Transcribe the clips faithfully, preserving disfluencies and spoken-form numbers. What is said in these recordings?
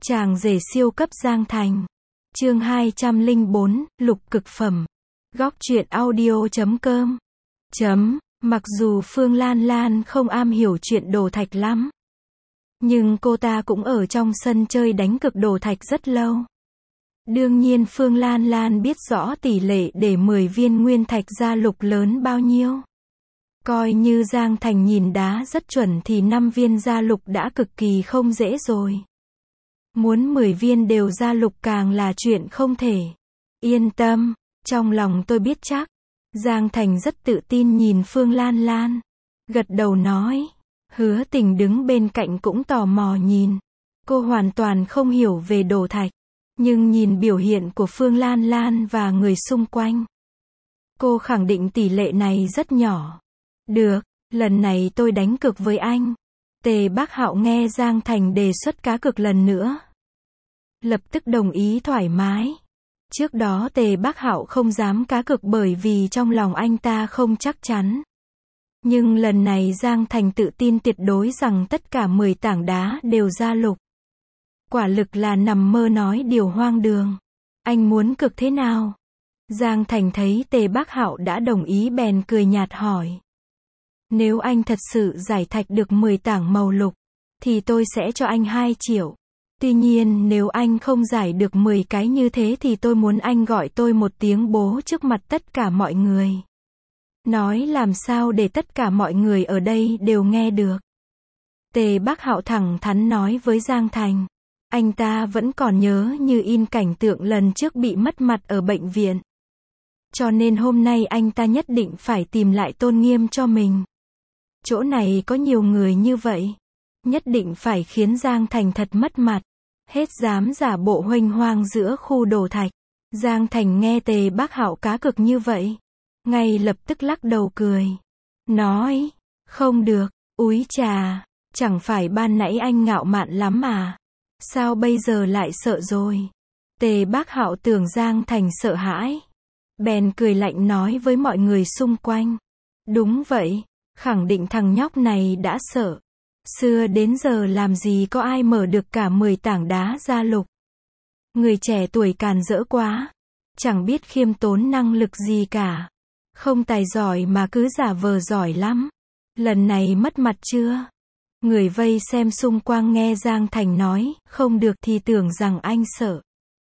Chàng rể siêu cấp Giang Thành. Chương hai trăm lẻ bốn, lục cực phẩm. Góc truyện audio chấm com. Chấm, mặc dù Phương Lan Lan không am hiểu chuyện đồ thạch lắm, nhưng cô ta cũng ở trong sân chơi đánh cực đồ thạch rất lâu. Đương nhiên Phương Lan Lan biết rõ tỷ lệ để mười viên nguyên thạch ra lục lớn bao nhiêu. Coi như Giang Thành nhìn đá rất chuẩn thì năm viên ra lục đã cực kỳ không dễ rồi. Muốn mười viên đều ra lục càng là chuyện không thể. Yên tâm, trong lòng tôi biết chắc. Giang Thành rất tự tin nhìn Phương Lan Lan. Gật đầu nói. Hứa Tình đứng bên cạnh cũng tò mò nhìn. Cô hoàn toàn không hiểu về đồ thạch, nhưng nhìn biểu hiện của Phương Lan Lan và người xung quanh, cô khẳng định tỷ lệ này rất nhỏ. Được, lần này tôi đánh cược với anh. Tề Bác Hạo nghe Giang Thành đề xuất cá cược lần nữa, lập tức đồng ý thoải mái. Trước đó Tề Bác Hạo không dám cá cược bởi vì trong lòng anh ta không chắc chắn. Nhưng lần này Giang Thành tự tin tuyệt đối rằng tất cả mười tảng đá đều ra lục. Quả lực là nằm mơ nói điều hoang đường. Anh muốn cược thế nào? Giang Thành thấy Tề Bác Hạo đã đồng ý bèn cười nhạt hỏi. Nếu anh thật sự giải thạch được mười tảng màu lục, thì tôi sẽ cho anh hai triệu. Tuy nhiên nếu anh không giải được mười cái như thế thì tôi muốn anh gọi tôi một tiếng bố trước mặt tất cả mọi người. Nói làm sao để tất cả mọi người ở đây đều nghe được. Tề Bác Hạo thẳng thắn nói với Giang Thành. Anh ta vẫn còn nhớ như in cảnh tượng lần trước bị mất mặt ở bệnh viện. Cho nên hôm nay anh ta nhất định phải tìm lại tôn nghiêm cho mình. Chỗ này có nhiều người như vậy, nhất định phải khiến Giang Thành thật mất mặt. Hết dám giả bộ huênh hoang giữa khu đồ thạch. Giang Thành nghe Tề Bác Hạo cá cược như vậy, ngay lập tức lắc đầu cười. Nói, không được, úi trà, chẳng phải ban nãy anh ngạo mạn lắm à? Sao bây giờ lại sợ rồi? Tề Bác Hạo tưởng Giang Thành sợ hãi, bèn cười lạnh nói với mọi người xung quanh. Đúng vậy, khẳng định thằng nhóc này đã sợ. Xưa đến giờ làm gì có ai mở được cả mười tảng đá ra lục. Người trẻ tuổi càn rỡ quá, chẳng biết khiêm tốn năng lực gì cả. Không tài giỏi mà cứ giả vờ giỏi lắm. Lần này mất mặt chưa? Người vây xem xung quanh nghe Giang Thành nói, không được thì tưởng rằng anh sợ.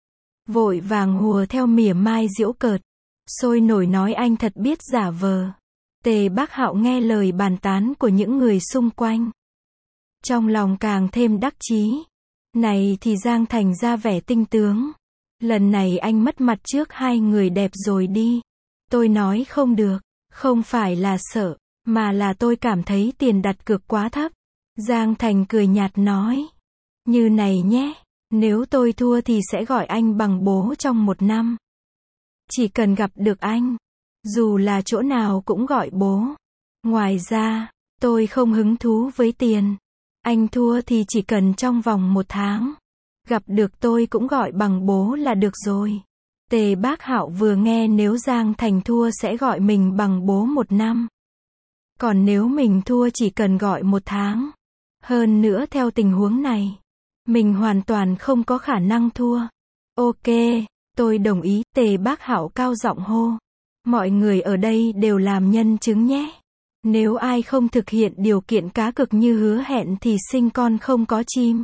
Vội vàng hùa theo mỉa mai giễu cợt. Sôi nổi nói anh thật biết giả vờ. Tề Bác Hạo nghe lời bàn tán của những người xung quanh, trong lòng càng thêm đắc chí. Này thì Giang Thành ra vẻ tinh tướng. Lần này anh mất mặt trước hai người đẹp rồi đi. Tôi nói không được, không phải là sợ, mà là tôi cảm thấy tiền đặt cược quá thấp. Giang Thành cười nhạt nói. Như này nhé, nếu tôi thua thì sẽ gọi anh bằng bố trong một năm. Chỉ cần gặp được anh, dù là chỗ nào cũng gọi bố. Ngoài ra, tôi không hứng thú với tiền. Anh thua thì chỉ cần trong vòng một tháng, gặp được tôi cũng gọi bằng bố là được rồi. Tề Bác Hạo vừa nghe nếu Giang Thành thua sẽ gọi mình bằng bố một năm. Còn nếu mình thua chỉ cần gọi một tháng. Hơn nữa theo tình huống này, mình hoàn toàn không có khả năng thua. Ok, tôi đồng ý. Tề Bác Hạo cao giọng hô. Mọi người ở đây đều làm nhân chứng nhé. Nếu ai không thực hiện điều kiện cá cược như hứa hẹn thì sinh con không có chim.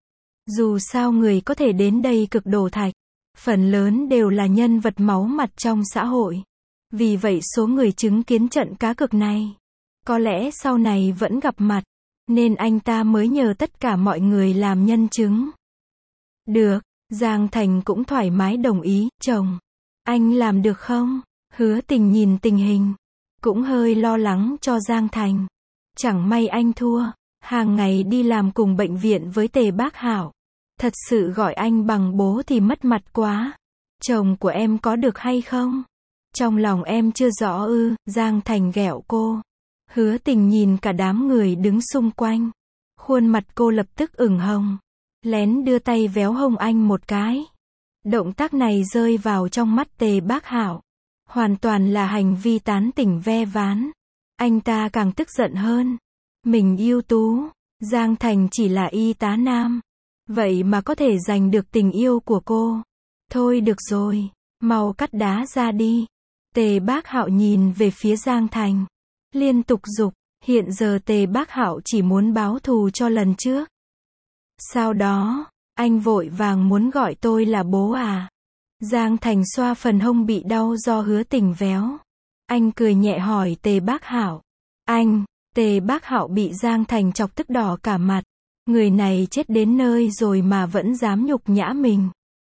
Dù sao người có thể đến đây cực đồ thạch, phần lớn đều là nhân vật máu mặt trong xã hội. Vì vậy số người chứng kiến trận cá cược này, có lẽ sau này vẫn gặp mặt, nên anh ta mới nhờ tất cả mọi người làm nhân chứng. Được, Giang Thành cũng thoải mái đồng ý. Chồng, anh làm được không? Hứa Tình nhìn tình hình, cũng hơi lo lắng cho Giang Thành. Chẳng may anh thua, hàng ngày đi làm cùng bệnh viện với Tề Bác Hạo, thật sự gọi anh bằng bố thì mất mặt quá. Chồng của em có được hay không? Trong lòng em chưa rõ ư? Giang Thành ghẹo cô. Hứa Tình nhìn cả đám người đứng xung quanh, khuôn mặt cô lập tức ửng hồng, lén đưa tay véo hông anh một cái. Động tác này rơi vào trong mắt Tề Bác Hạo, hoàn toàn là hành vi tán tỉnh ve ván. Anh ta càng tức giận hơn. Mình ưu tú, Giang Thành chỉ là y tá nam, Vậy mà có thể giành được tình yêu của cô. Thôi được rồi, mau cắt đá ra đi. Tề Bác Hạo nhìn về phía Giang Thành, liên tục giục, hiện giờ Tề Bác Hạo chỉ muốn báo thù cho lần trước. Sau đó, anh vội vàng muốn gọi tôi là bố à? Giang Thành xoa phần hông bị đau do Hứa Tình véo. Anh cười nhẹ hỏi Tề Bác Hạo. Anh, Tề Bác Hạo bị Giang Thành chọc tức đỏ cả mặt. Người này chết đến nơi rồi mà vẫn dám nhục nhã mình.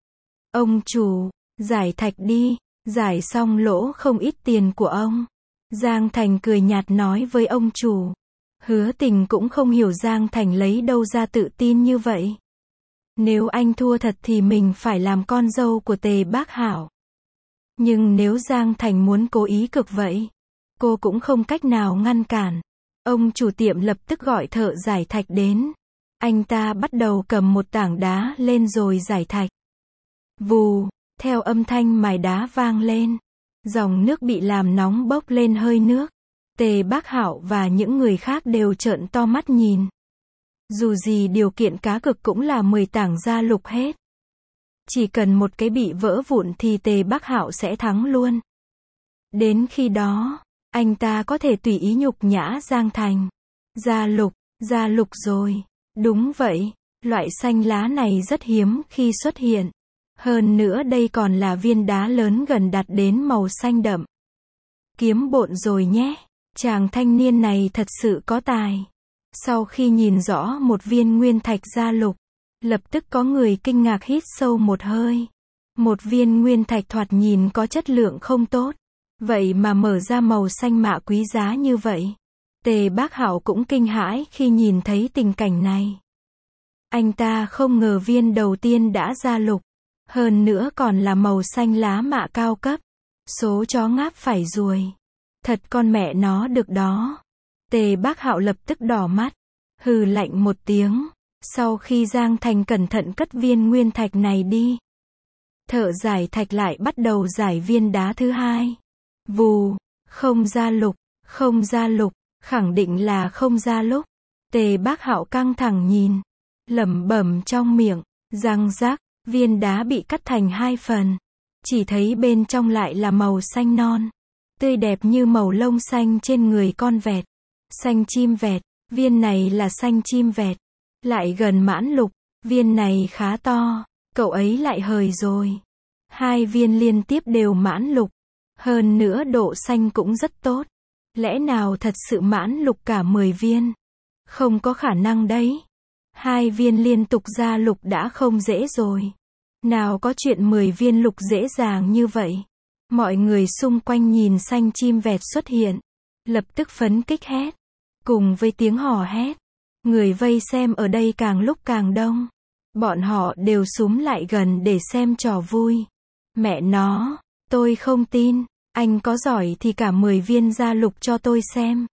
Ông chủ, giải thạch đi, giải xong lỗ không ít tiền của ông. Giang Thành cười nhạt nói với ông chủ. Hứa Tình cũng không hiểu Giang Thành lấy đâu ra tự tin như vậy. Nếu anh thua thật thì mình phải làm con dâu của Tề Bác Hạo. Nhưng nếu Giang Thành muốn cố ý cực vậy, cô cũng không cách nào ngăn cản. Ông chủ tiệm lập tức gọi thợ giải thạch đến. Anh ta bắt đầu cầm một tảng đá lên rồi giải thạch. Vù, theo âm thanh mài đá vang lên, dòng nước bị làm nóng bốc lên hơi nước. Tề Bác Hạo và những người khác đều trợn to mắt nhìn. Dù gì điều kiện cá cược cũng là mười tảng gia lục hết. Chỉ cần một cái bị vỡ vụn thì Tề Bác Hạo sẽ thắng luôn. Đến khi đó, anh ta có thể tùy ý nhục nhã Giang Thành. Gia lục, gia lục rồi. Đúng vậy, loại xanh lá này rất hiếm khi xuất hiện. Hơn nữa đây còn là viên đá lớn gần đạt đến màu xanh đậm. Kiếm bộn rồi nhé. Chàng thanh niên này thật sự có tài. Sau khi nhìn rõ một viên nguyên thạch gia lục, lập tức có người kinh ngạc hít sâu một hơi. Một viên nguyên thạch thoạt nhìn có chất lượng không tốt, vậy mà mở ra màu xanh mạ quý giá như vậy. Tề Bác Hạo cũng kinh hãi khi nhìn thấy tình cảnh này. Anh ta không ngờ viên đầu tiên đã gia lục, hơn nữa còn là màu xanh lá mạ cao cấp. Số chó ngáp phải ruồi. Thật con mẹ nó được đó. Tề Bác Hạo lập tức đỏ mắt, hừ lạnh một tiếng. Sau khi Giang Thành cẩn thận cất viên nguyên thạch này đi, thợ giải thạch lại bắt đầu giải viên đá thứ hai. Vù, không gia lục, không gia lục, khẳng định là không gia lục. Tề Bác Hạo căng thẳng nhìn, lẩm bẩm trong miệng, răng rắc, viên đá bị cắt thành hai phần. Chỉ thấy bên trong lại là màu xanh non, tươi đẹp như màu lông xanh trên người con vẹt. Xanh chim vẹt, viên này là xanh chim vẹt. Lại gần mãn lục, viên này khá to, cậu ấy lại hời rồi. Hai viên liên tiếp đều mãn lục, hơn nữa độ xanh cũng rất tốt. Lẽ nào thật sự mãn lục cả mười viên? Không có khả năng đấy. Hai viên liên tục ra lục đã không dễ rồi. Nào có chuyện mười viên lục dễ dàng như vậy. Mọi người xung quanh nhìn xanh chim vẹt xuất hiện, lập tức phấn kích hét. Cùng với tiếng hò hét, người vây xem ở đây càng lúc càng đông. Bọn họ đều xúm lại gần để xem trò vui. Mẹ nó, tôi không tin, anh có giỏi thì cả mười viên gia lục cho tôi xem.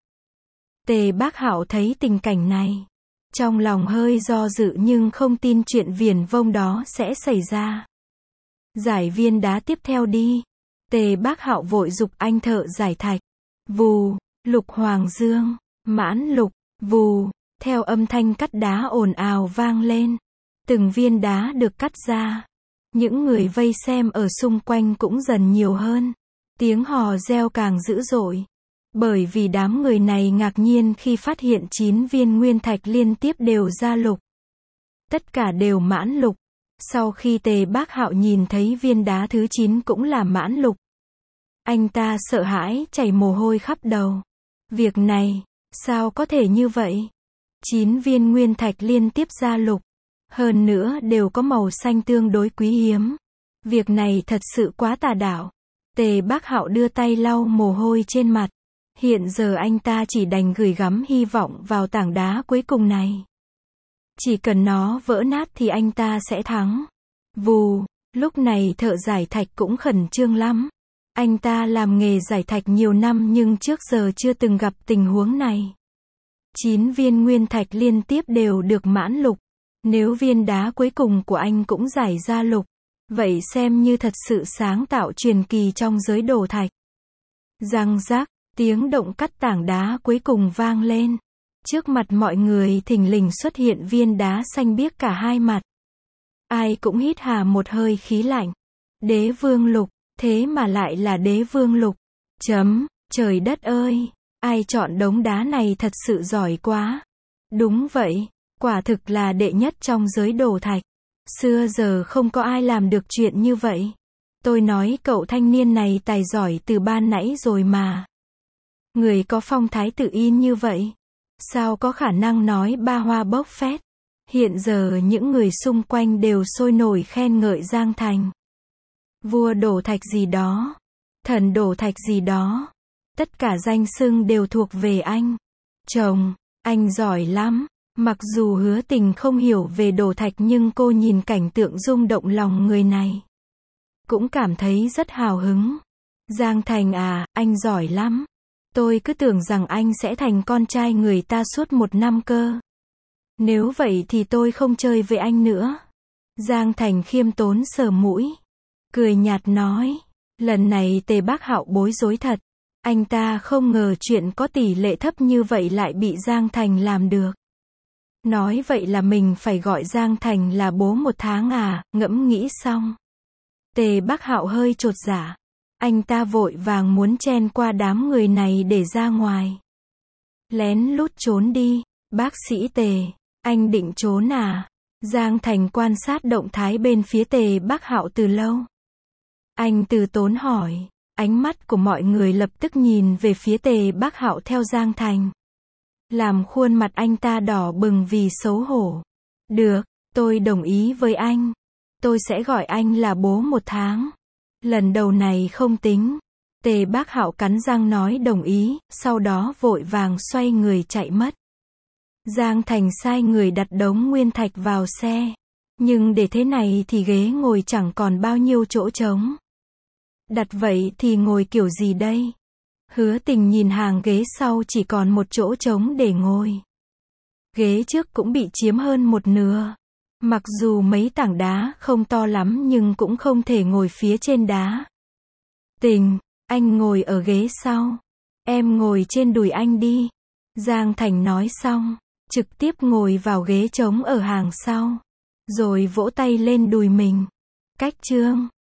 Tề Bác Hạo thấy tình cảnh này, trong lòng hơi do dự nhưng không tin chuyện viển vông đó sẽ xảy ra. Giải viên đá tiếp theo đi. Tề Bác Hạo vội giục anh thợ giải thạch. Vù, lục hoàng dương, mãn lục, vù, theo âm thanh cắt đá ồn ào vang lên. Từng viên đá được cắt ra. Những người vây xem ở xung quanh cũng dần nhiều hơn. Tiếng hò reo càng dữ dội. Bởi vì đám người này ngạc nhiên khi phát hiện chín viên nguyên thạch liên tiếp đều ra lục. Tất cả đều mãn lục. Sau khi Tề Bác Hạo nhìn thấy viên đá thứ chín cũng là mãn lục, anh ta sợ hãi chảy mồ hôi khắp đầu. Việc này, sao có thể như vậy? Chín viên nguyên thạch liên tiếp ra lục, hơn nữa đều có màu xanh tương đối quý hiếm. Việc này thật sự quá tà đạo. Tề Bác Hạo đưa tay lau mồ hôi trên mặt. Hiện giờ anh ta chỉ đành gửi gắm hy vọng vào tảng đá cuối cùng này. Chỉ cần nó vỡ nát thì anh ta sẽ thắng. Vù, lúc này thợ giải thạch cũng khẩn trương lắm. Anh ta làm nghề giải thạch nhiều năm nhưng trước giờ chưa từng gặp tình huống này. Chín viên nguyên thạch liên tiếp đều được mãn lục. Nếu viên đá cuối cùng của anh cũng giải ra lục, vậy xem như thật sự sáng tạo truyền kỳ trong giới đồ thạch. Răng rác, tiếng động cắt tảng đá cuối cùng vang lên. Trước mặt mọi người thình lình xuất hiện viên đá xanh biếc cả hai mặt. Ai cũng hít hà một hơi khí lạnh. Đế vương Lục, thế mà lại là đế vương Lục. Chấm, trời đất ơi, ai chọn đống đá này thật sự giỏi quá. Đúng vậy, quả thực là đệ nhất trong giới đồ thạch. Xưa giờ không có ai làm được chuyện như vậy. Tôi nói cậu thanh niên này tài giỏi từ ban nãy rồi mà. Người có phong thái tự in như vậy, sao có khả năng nói ba hoa bốc phét. Hiện giờ những người xung quanh đều sôi nổi khen ngợi Giang Thành. Vua đổ thạch gì đó, thần đổ thạch gì đó, tất cả danh xưng đều thuộc về anh. Chồng, anh giỏi lắm. Mặc dù Hứa Tình không hiểu về đổ thạch nhưng cô nhìn cảnh tượng rung động lòng người này, cũng cảm thấy rất hào hứng. Giang Thành à, anh giỏi lắm. Tôi cứ tưởng rằng anh sẽ thành con trai người ta suốt một năm cơ. Nếu vậy thì tôi không chơi với anh nữa. Giang Thành khiêm tốn sờ mũi, cười nhạt nói. Lần này Tề Bác Hạo bối rối thật. Anh ta không ngờ chuyện có tỷ lệ thấp như vậy lại bị Giang Thành làm được. Nói vậy là mình phải gọi Giang Thành là bố một tháng à, ngẫm nghĩ xong. Tề Bác Hạo hơi chột dạ. Anh ta vội vàng muốn chen qua đám người này để ra ngoài. Lén lút trốn đi. Bác sĩ Tề, anh định trốn à? Giang Thành quan sát động thái bên phía Tề Bác Hạo từ lâu. Anh từ tốn hỏi. Ánh mắt của mọi người lập tức nhìn về phía Tề Bác Hạo theo Giang Thành, làm khuôn mặt anh ta đỏ bừng vì xấu hổ. Được, tôi đồng ý với anh. Tôi sẽ gọi anh là bố một tháng. Lần đầu này không tính. Tề Bác Hạo cắn răng nói đồng ý, sau đó vội vàng xoay người chạy mất. Giang Thành sai người đặt đống nguyên thạch vào xe. Nhưng để thế này thì ghế ngồi chẳng còn bao nhiêu chỗ trống. Đặt vậy thì ngồi kiểu gì đây? Hứa Tình nhìn hàng ghế sau chỉ còn một chỗ trống để ngồi. Ghế trước cũng bị chiếm hơn một nửa. Mặc dù mấy tảng đá không to lắm nhưng cũng không thể ngồi phía trên đá. Tình, anh ngồi ở ghế sau. Em ngồi trên đùi anh đi. Giang Thành nói xong, trực tiếp ngồi vào ghế trống ở hàng sau. Rồi vỗ tay lên đùi mình. Cách chương